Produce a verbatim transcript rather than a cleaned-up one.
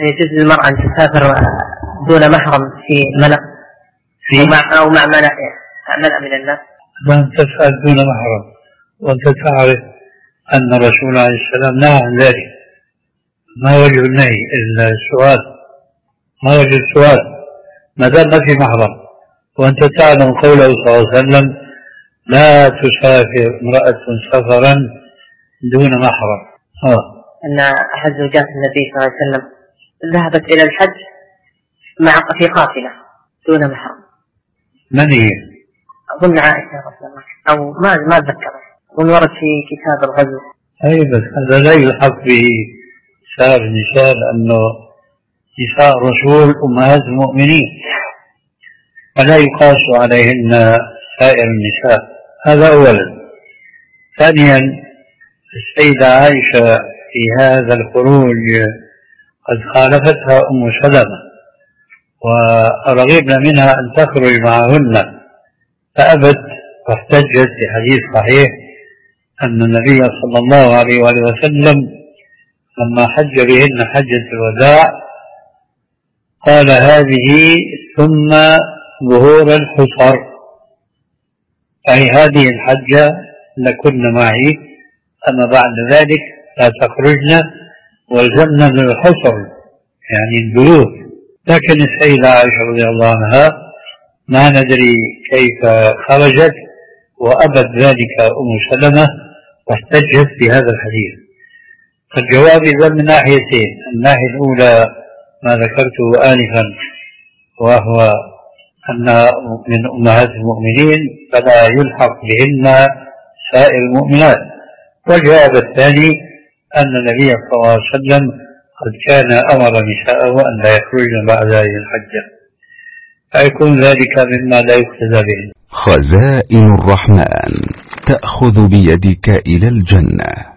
يجوز للمرأة أن تسافر دون محرم في ملأ أو مع, أو مع ملأ ملأ من الناس؟ وأن تسأل دون محرم وأنت تعرف أن الرسول عليه السلام نهى عن ذلك. ما وجه النهي إلا السؤال، ما وجه السؤال ما دام ما في محرم، وأنت تعلم قوله صلى الله عليه وسلم لا تسافر امرأة سفرا دون محرم. آه. أن أحد زوجات النبي صلى الله عليه وسلم ذهبت إلى الحج مع في قافلة دون محرم. من هي؟ أظن عائشة رضي الله عنها أو ما ما أتذكر، ونورد في كتاب الغزو. أي بس هذا لا يلحق به سائر النساء، لأنه نساء الرسول أمهات المؤمنين فلا يقاس عليهن سائر النساء. هذا أولا. ثانيا السيدة عائشة في هذا الخروج قد خالفتها أم سلمة، ورغبنا منها أن تخرج معهن فأبت، واحتجت بحديث صحيح أن النبي صلى الله عليه وآله وسلم لما حج بهن حجة الوداع قال هذه ثم ظهور الحصر، أي هذه الحجة لكن معي، أما بعد ذلك لا تخرجن والزمنا من الحصر يعني البلوغ. لكن السيدة عائشة رضي الله عنها ما ندري كيف خرجت وأبت ذلك أم سلمة واحتجت بهذا الحديث. فالجواب إذا من ناحيتين: الناحية الأولى ما ذكرته آنفا وهو أن من أمهات المؤمنين فلا يلحق بهن سائر المؤمنات، والجواب الثاني أن النبي صلى الله عليه وسلم قد كان أمر نساءه أن لا يخرجن بعد هذه الحجة، فيكون ذلك مما لا يقتدى به. خزائن الرحمن تأخذ بيدك إلى الجنة.